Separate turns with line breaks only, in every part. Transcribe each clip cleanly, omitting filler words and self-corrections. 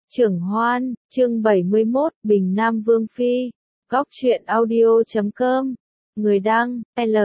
Trưởng Hoan, chương 71, Bình Nam Vương Phi. Góc truyện audio.com. Người đăng,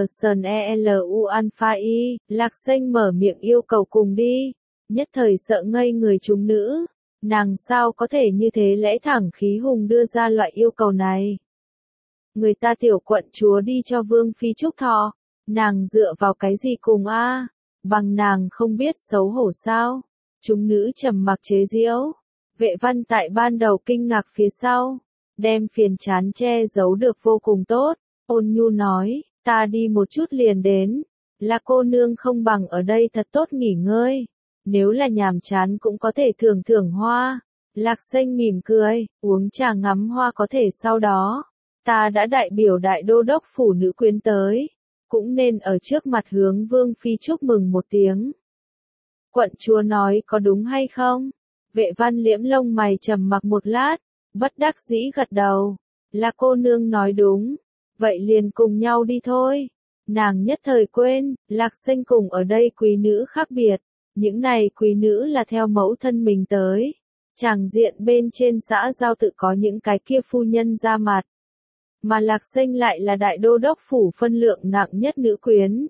LSNELU Alpha Y, Lạc Xanh mở miệng yêu cầu cùng đi. Nhất thời sợ ngây người chúng nữ. Nàng sao có thể như thế, lẽ thẳng khí hùng đưa ra loại yêu cầu này. Người ta tiểu quận chúa đi cho Vương Phi chúc thọ. Nàng dựa vào cái gì cùng a? Bằng nàng không biết xấu hổ sao? Chúng nữ trầm mặc chế giễu. Vệ Văn tại ban đầu kinh ngạc phía sau, đem phiền chán che giấu được vô cùng tốt, ôn nhu nói, ta đi một chút liền đến, là cô nương không bằng ở đây thật tốt nghỉ ngơi, nếu là nhàm chán cũng có thể thưởng thưởng hoa. Lạc Xanh mỉm cười, uống trà ngắm hoa có thể sau đó, ta đã đại biểu đại đô đốc phủ nữ quyến tới, cũng nên ở trước mặt hướng Vương Phi chúc mừng một tiếng. Quận chúa nói có đúng hay không? Vệ Văn liễm lông mày trầm mặc một lát, bất đắc dĩ gật đầu, là cô nương nói đúng, vậy liền cùng nhau đi thôi. Nàng nhất thời quên, Lạc Xanh cùng ở đây quý nữ khác biệt, những này quý nữ là theo mẫu thân mình tới, tràng diện bên trên xã giao tự có những cái kia phu nhân ra mặt, mà Lạc Xanh lại là đại đô đốc phủ phân lượng nặng nhất nữ quyến.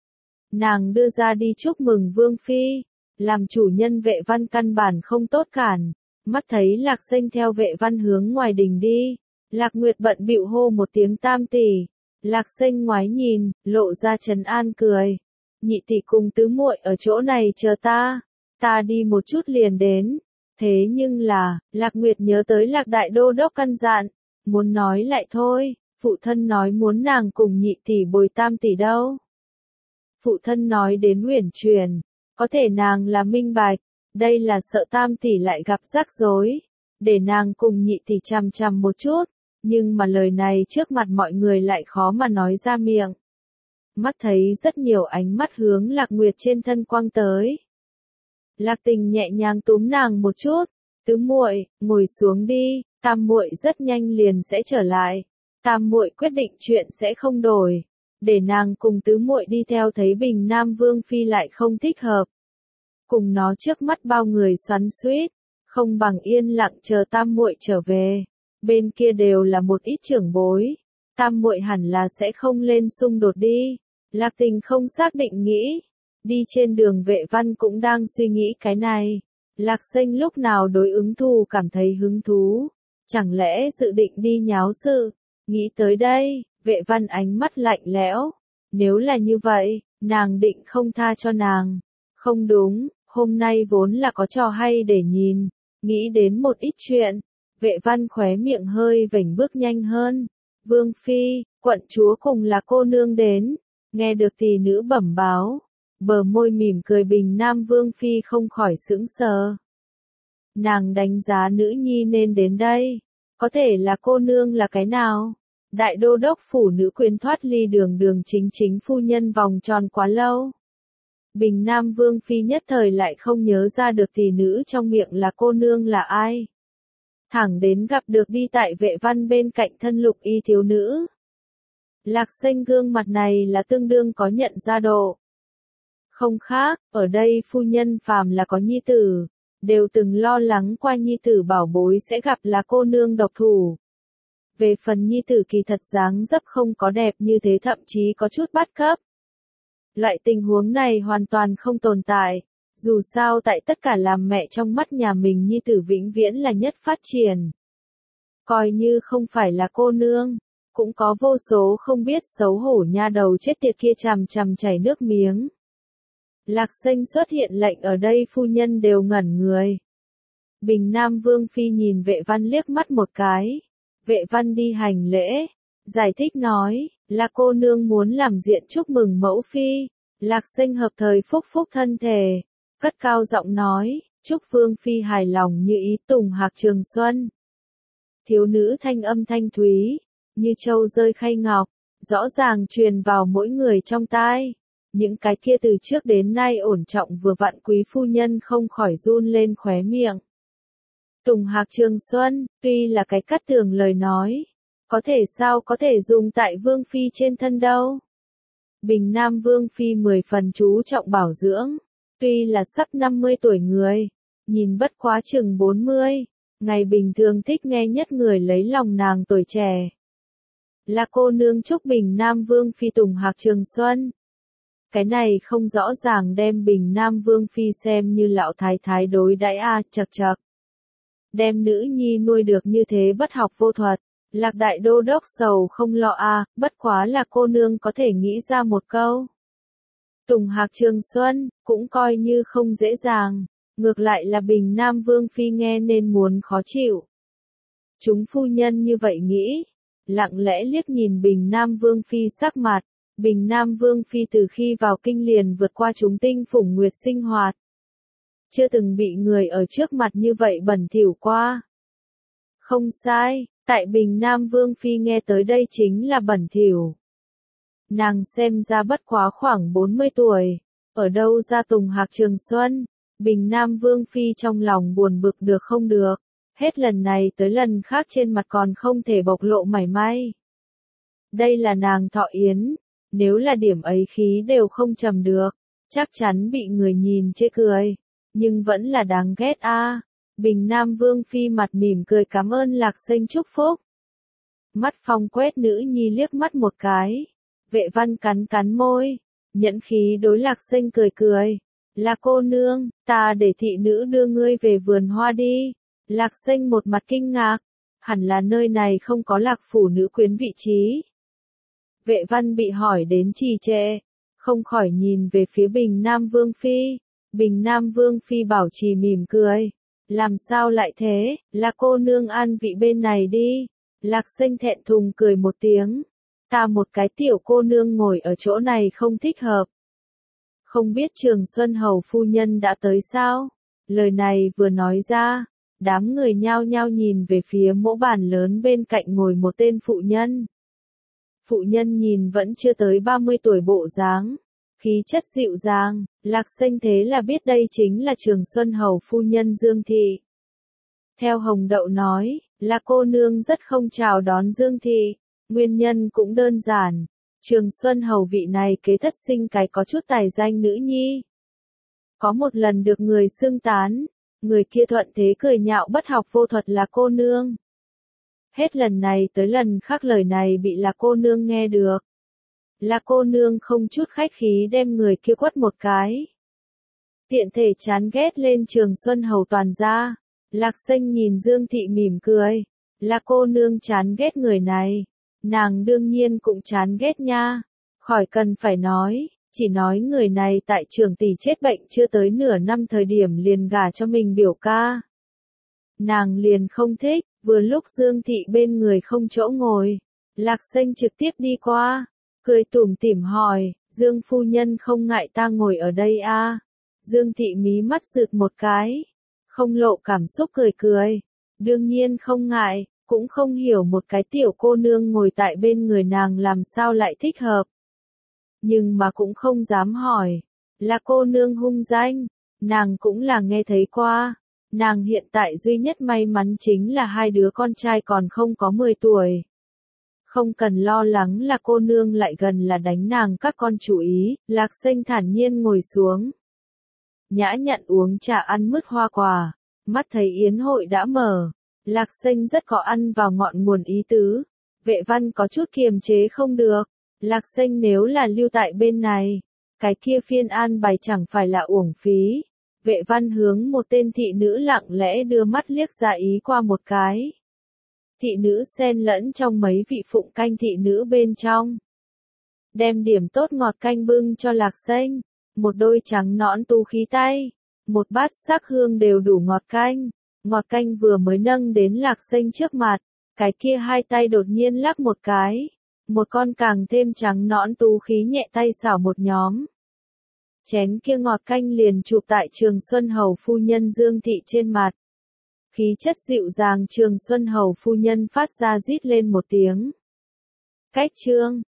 Nàng đưa ra đi chúc mừng Vương Phi. Làm chủ nhân Vệ Văn căn bản không tốt cản, mắt thấy Lạc Xanh theo Vệ Văn hướng ngoài đình đi, Lạc Nguyệt bận bịu hô một tiếng tam tỷ, Lạc Xanh ngoái nhìn, lộ ra trấn an cười, nhị tỷ cùng tứ muội ở chỗ này chờ ta đi một chút liền đến. Thế nhưng là, Lạc Nguyệt nhớ tới Lạc Đại Đô Đốc căn dặn, muốn nói lại thôi, phụ thân nói muốn nàng cùng nhị tỷ bồi tam tỷ đâu. Phụ thân nói đến uyển chuyển. Có thể nàng là minh bạch, đây là sợ tam tỷ lại gặp rắc rối, để nàng cùng nhị tỷ chằm chằm một chút, nhưng mà lời này trước mặt mọi người lại khó mà nói ra miệng. Mắt thấy rất nhiều ánh mắt hướng Lạc Nguyệt trên thân quang tới. Lạc Tình nhẹ nhàng túm nàng một chút, tứ muội, ngồi xuống đi, tam muội rất nhanh liền sẽ trở lại, tam muội quyết định chuyện sẽ không đổi. Để nàng cùng tứ muội đi theo thấy Bình Nam Vương Phi lại không thích hợp. Cùng nó trước mắt bao người xoắn xuýt, không bằng yên lặng chờ tam muội trở về. Bên kia đều là một ít trưởng bối, tam muội hẳn là sẽ không lên xung đột đi. Lạc Tình không xác định nghĩ. Đi trên đường Vệ Văn cũng đang suy nghĩ cái này. Lạc Xanh lúc nào đối ứng thù cảm thấy hứng thú. Chẳng lẽ dự định đi nháo sự? Nghĩ tới đây. Vệ Văn ánh mắt lạnh lẽo, nếu là như vậy, nàng định không tha cho nàng. Không đúng, hôm nay vốn là có trò hay để nhìn, nghĩ đến một ít chuyện. Vệ Văn khóe miệng hơi vểnh bước nhanh hơn. Vương Phi, quận chúa cùng là cô nương đến, nghe được tỷ nữ bẩm báo, bờ môi mỉm cười Bình Nam Vương Phi không khỏi sững sờ. Nàng đánh giá nữ nhi nên đến đây, có thể là cô nương là cái nào? Đại đô đốc phủ nữ quyến thoát ly đường chính phu nhân vòng tròn quá lâu. Bình Nam Vương Phi nhất thời lại không nhớ ra được tỷ nữ trong miệng là cô nương là ai. Thẳng đến gặp được đi tại Vệ Văn bên cạnh thân lục y thiếu nữ. Lạc Xanh gương mặt này là tương đương có nhận ra độ. Không khác, ở đây phu nhân phàm là có nhi tử, đều từng lo lắng qua nhi tử bảo bối sẽ gặp là cô nương độc thủ. Về phần nhi tử kỳ thật dáng dấp không có đẹp như thế, thậm chí có chút bắt cấp. Loại tình huống này hoàn toàn không tồn tại, dù sao tại tất cả làm mẹ trong mắt nhà mình nhi tử vĩnh viễn là nhất phát triển. Coi như không phải là cô nương, cũng có vô số không biết xấu hổ nha đầu chết tiệt kia chằm chảy nước miếng. Lạc Xanh xuất hiện lệnh ở đây phu nhân đều ngẩn người. Bình Nam Vương Phi nhìn Vệ Văn liếc mắt một cái. Vệ Văn đi hành lễ, giải thích nói, là cô nương muốn làm diện chúc mừng mẫu phi. Lạc Xanh hợp thời phúc thân thể, cất cao giọng nói, chúc Vương Phi hài lòng như ý tùng hạc trường xuân. Thiếu nữ thanh âm thanh thúy, như châu rơi khay ngọc, rõ ràng truyền vào mỗi người trong tai. Những cái kia từ trước đến nay ổn trọng vừa vặn quý phu nhân không khỏi run lên khóe miệng. Tùng hạc trường xuân, tuy là cái cắt tường lời nói, có thể sao có thể dùng tại Vương Phi trên thân đâu. Bình Nam Vương Phi 10 phần chú trọng bảo dưỡng, tuy là sắp 50 tuổi người, nhìn bất quá chừng 40, Ngày bình thường thích nghe nhất người lấy lòng nàng tuổi trẻ. Là cô nương chúc Bình Nam Vương Phi tùng hạc trường xuân. Cái này không rõ ràng đem Bình Nam Vương Phi xem như lão thái thái đối đãi chật chật. Đem nữ nhi nuôi được như thế bất học vô thuật. Lạc đại đô đốc sầu không lo bất quá là cô nương có thể nghĩ ra một câu. Tùng hạc trường xuân, cũng coi như không dễ dàng, ngược lại là Bình Nam Vương Phi nghe nên muốn khó chịu. Chúng phu nhân như vậy nghĩ, lặng lẽ liếc nhìn Bình Nam Vương Phi sắc mặt. Bình Nam Vương Phi từ khi vào kinh liền vượt qua chúng tinh phủng nguyệt sinh hoạt. Chưa từng bị người ở trước mặt như vậy bẩn thỉu qua. Không sai, tại Bình Nam Vương Phi nghe tới đây chính là bẩn thỉu. Nàng xem ra bất quá khoảng 40 tuổi, ở đâu ra tùng hạc trường xuân, Bình Nam Vương Phi trong lòng buồn bực được không được, hết lần này tới lần khác trên mặt còn không thể bộc lộ mảy may. Đây là nàng thọ yến, nếu là điểm ấy khí đều không trầm được, chắc chắn bị người nhìn chê cười, nhưng vẫn là đáng ghét Bình Nam Vương Phi mặt mỉm cười cảm ơn Lạc Sênh chúc phúc. Mắt Phong quét nữ nhi liếc mắt một cái. Vệ Văn cắn cắn môi, nhẫn khí đối Lạc Sênh cười cười. Là cô nương, ta để thị nữ đưa ngươi về vườn hoa đi. Lạc Sênh một mặt kinh ngạc, hẳn là nơi này không có Lạc phủ nữ quyến vị trí. Vệ Văn bị hỏi đến trì trệ, không khỏi nhìn về phía Bình Nam Vương Phi. Bình Nam Vương Phi bảo trì mỉm cười. Làm sao lại thế, là cô nương an vị bên này đi. Lạc Sênh thẹn thùng cười một tiếng. Ta một cái tiểu cô nương ngồi ở chỗ này không thích hợp. Không biết Trường Xuân Hầu phu nhân đã tới sao? Lời này vừa nói ra, đám người nhao nhao nhìn về phía mỗ bàn lớn bên cạnh ngồi một tên phụ nhân. Phụ nhân nhìn vẫn chưa tới 30 tuổi bộ dáng, khí chất dịu dàng, Lạc Sênh thế là biết đây chính là Trường Xuân Hầu phu nhân Dương Thị. Theo Hồng Đậu nói, là cô nương rất không chào đón Dương Thị, nguyên nhân cũng đơn giản, Trường Xuân Hầu vị này kế thất sinh cái có chút tài danh nữ nhi. Có một lần được người xưng tán, người kia thuận thế cười nhạo bất học vô thuật là cô nương. Hết lần này tới lần khác lời này bị là cô nương nghe được. Là cô nương không chút khách khí đem người kia quất một cái. Tiện thể chán ghét lên Trường Xuân Hầu toàn ra. Lạc Sênh nhìn Dương Thị mỉm cười. Là cô nương chán ghét người này. Nàng đương nhiên cũng chán ghét nha. Khỏi cần phải nói, chỉ nói người này tại Trường tỷ chết bệnh chưa tới nửa năm thời điểm liền gả cho mình biểu ca. Nàng liền không thích, vừa lúc Dương Thị bên người không chỗ ngồi. Lạc Sênh trực tiếp đi qua, cười tủm tỉm hỏi, Dương phu nhân không ngại ta ngồi ở đây Dương Thị mí mắt rực một cái, không lộ cảm xúc cười cười. Đương nhiên không ngại, cũng không hiểu một cái tiểu cô nương ngồi tại bên người nàng làm sao lại thích hợp. Nhưng mà cũng không dám hỏi, là cô nương hung danh, nàng cũng là nghe thấy qua. Nàng hiện tại duy nhất may mắn chính là hai đứa con trai còn không có 10 tuổi. Không cần lo lắng là cô nương lại gần là đánh nàng các con chủ ý, Lạc Sênh thản nhiên ngồi xuống. Nhã nhặn uống trà ăn mứt hoa quả, mắt thấy yến hội đã mở. Lạc Sênh rất có ăn vào ngọn nguồn ý tứ. Vệ Văn có chút kiềm chế không được. Lạc Sênh nếu là lưu tại bên này, cái kia phiên an bài chẳng phải là uổng phí. Vệ Văn hướng một tên thị nữ lặng lẽ đưa mắt liếc ra ý qua một cái. Thị nữ xen lẫn trong mấy vị phụng canh thị nữ bên trong. Đem điểm tốt ngọt canh bưng cho Lạc Sênh. Một đôi trắng nõn tu khí tay. Một bát sắc hương đều đủ ngọt canh. Ngọt canh vừa mới nâng đến Lạc Sênh trước mặt. Cái kia hai tay đột nhiên lắc một cái. Một con càng thêm trắng nõn tú khí nhẹ tay xảo một nhóm. Chén kia ngọt canh liền chụp tại Trường Xuân Hầu phu nhân Dương Thị trên mặt. Khí chất dịu dàng Trường Xuân Hầu phu nhân phát ra rít lên một tiếng. Cách chương